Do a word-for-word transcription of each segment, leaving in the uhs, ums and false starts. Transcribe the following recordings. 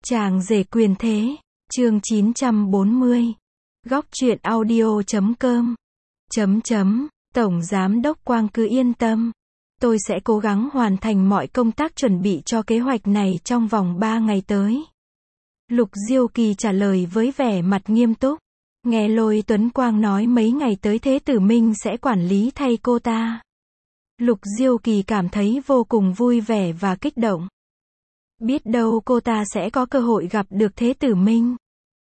Chàng rể quyền thế, chương chín trăm bốn mươi. Góc truyện audio chấm com. Chấm chấm, Tổng Giám đốc Quang cứ yên tâm. Tôi sẽ cố gắng hoàn thành mọi công tác chuẩn bị cho kế hoạch này trong vòng ba ngày tới. Lục Diêu Kỳ trả lời với vẻ mặt nghiêm túc. Nghe Lôi Tuấn Quang nói mấy ngày tới Thế Tử Minh sẽ quản lý thay cô ta. Lục Diêu Kỳ cảm thấy vô cùng vui vẻ và kích động. Biết đâu cô ta sẽ có cơ hội gặp được Thế Tử Minh.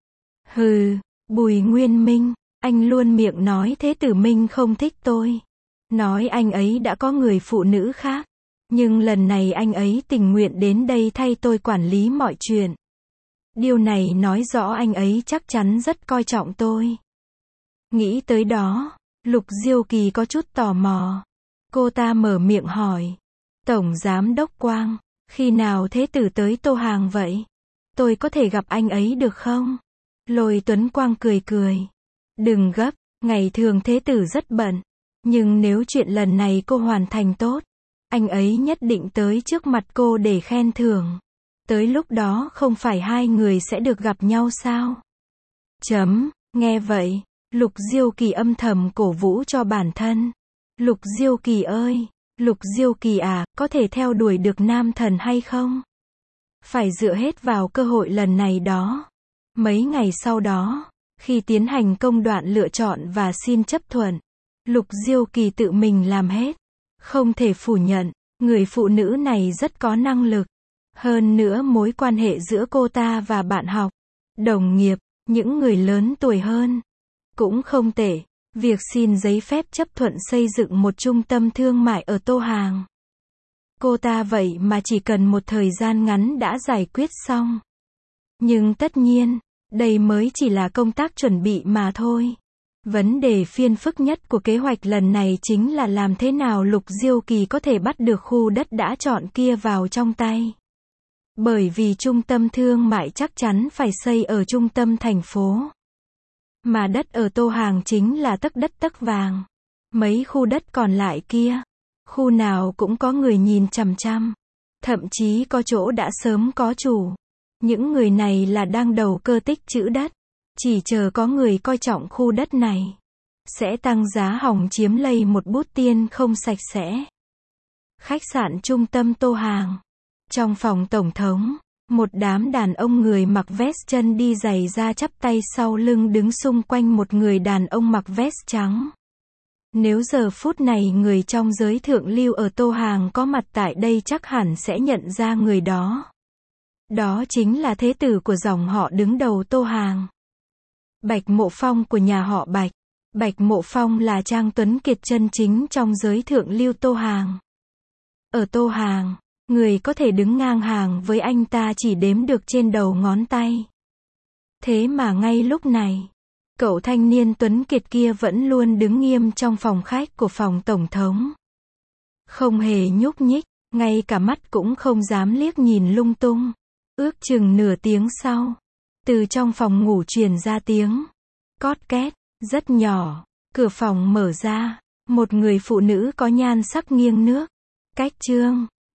Hừ, Bùi Nguyên Minh, anh luôn miệng nói Thế Tử Minh không thích tôi. Nói anh ấy đã có người phụ nữ khác. Nhưng lần này anh ấy tình nguyện đến đây thay tôi quản lý mọi chuyện. Điều này nói rõ anh ấy chắc chắn rất coi trọng tôi. Nghĩ tới đó, Lục Diêu Kỳ có chút tò mò. Cô ta mở miệng hỏi. Tổng Giám đốc Quang, khi nào Thế Tử tới Tô Hàng vậy? Tôi có thể gặp anh ấy được không? Lôi Tuấn Quang cười cười. Đừng gấp, ngày thường Thế Tử rất bận. Nhưng nếu chuyện lần này cô hoàn thành tốt, anh ấy nhất định tới trước mặt cô để khen thưởng. Tới lúc đó không phải hai người sẽ được gặp nhau sao? Chấm, nghe vậy, Lục Diêu Kỳ âm thầm cổ vũ cho bản thân. Lục Diêu Kỳ ơi, Lục Diêu Kỳ à, có thể theo đuổi được nam thần hay không? Phải dựa hết vào cơ hội lần này đó. Mấy ngày sau đó, khi tiến hành công đoạn lựa chọn và xin chấp thuận, Lục Diêu Kỳ tự mình làm hết. Không thể phủ nhận, người phụ nữ này rất có năng lực. Hơn nữa mối quan hệ giữa cô ta và bạn học, đồng nghiệp, những người lớn tuổi hơn, cũng không tệ. Việc xin giấy phép chấp thuận xây dựng một trung tâm thương mại ở Tô Hàng. Cô ta vậy mà chỉ cần một thời gian ngắn đã giải quyết xong. Nhưng tất nhiên, đây mới chỉ là công tác chuẩn bị mà thôi. Vấn đề phiền phức nhất của kế hoạch lần này chính là làm thế nào Lục Diêu Kỳ có thể bắt được khu đất đã chọn kia vào trong tay. Bởi vì trung tâm thương mại chắc chắn phải xây ở trung tâm thành phố. Mà đất ở Tô Hàng chính là tấc đất tấc vàng. Mấy khu đất còn lại kia, khu nào cũng có người nhìn chằm chằm. Thậm chí có chỗ đã sớm có chủ. Những người này là đang đầu cơ tích trữ đất. Chỉ chờ có người coi trọng khu đất này. Sẽ tăng giá hỏng chiếm lấy một bút tiền không sạch sẽ. Khách sạn trung tâm Tô Hàng. Trong phòng tổng thống, một đám đàn ông người mặc vest chân đi giày da chắp tay sau lưng đứng xung quanh một người đàn ông mặc vest trắng. Nếu giờ phút này người trong giới thượng lưu ở Tô Hàng có mặt tại đây chắc hẳn sẽ nhận ra người đó. Đó chính là thế tử của dòng họ đứng đầu Tô Hàng. Bạch Mộ Phong của nhà họ Bạch. Bạch Mộ Phong là Trang Tuấn Kiệt chân chính trong giới thượng lưu Tô Hàng. Ở Tô Hàng, người có thể đứng ngang hàng với anh ta chỉ đếm được trên đầu ngón tay. Thế mà ngay lúc này, cậu thanh niên Tuấn Kiệt kia vẫn luôn đứng nghiêm trong phòng khách của phòng tổng thống. Không hề nhúc nhích, ngay cả mắt cũng không dám liếc nhìn lung tung. Ước chừng nửa tiếng sau, từ trong phòng ngủ truyền ra tiếng cót két, rất nhỏ. Cửa phòng mở ra, một người phụ nữ có nhan sắc nghiêng nước, cách trương,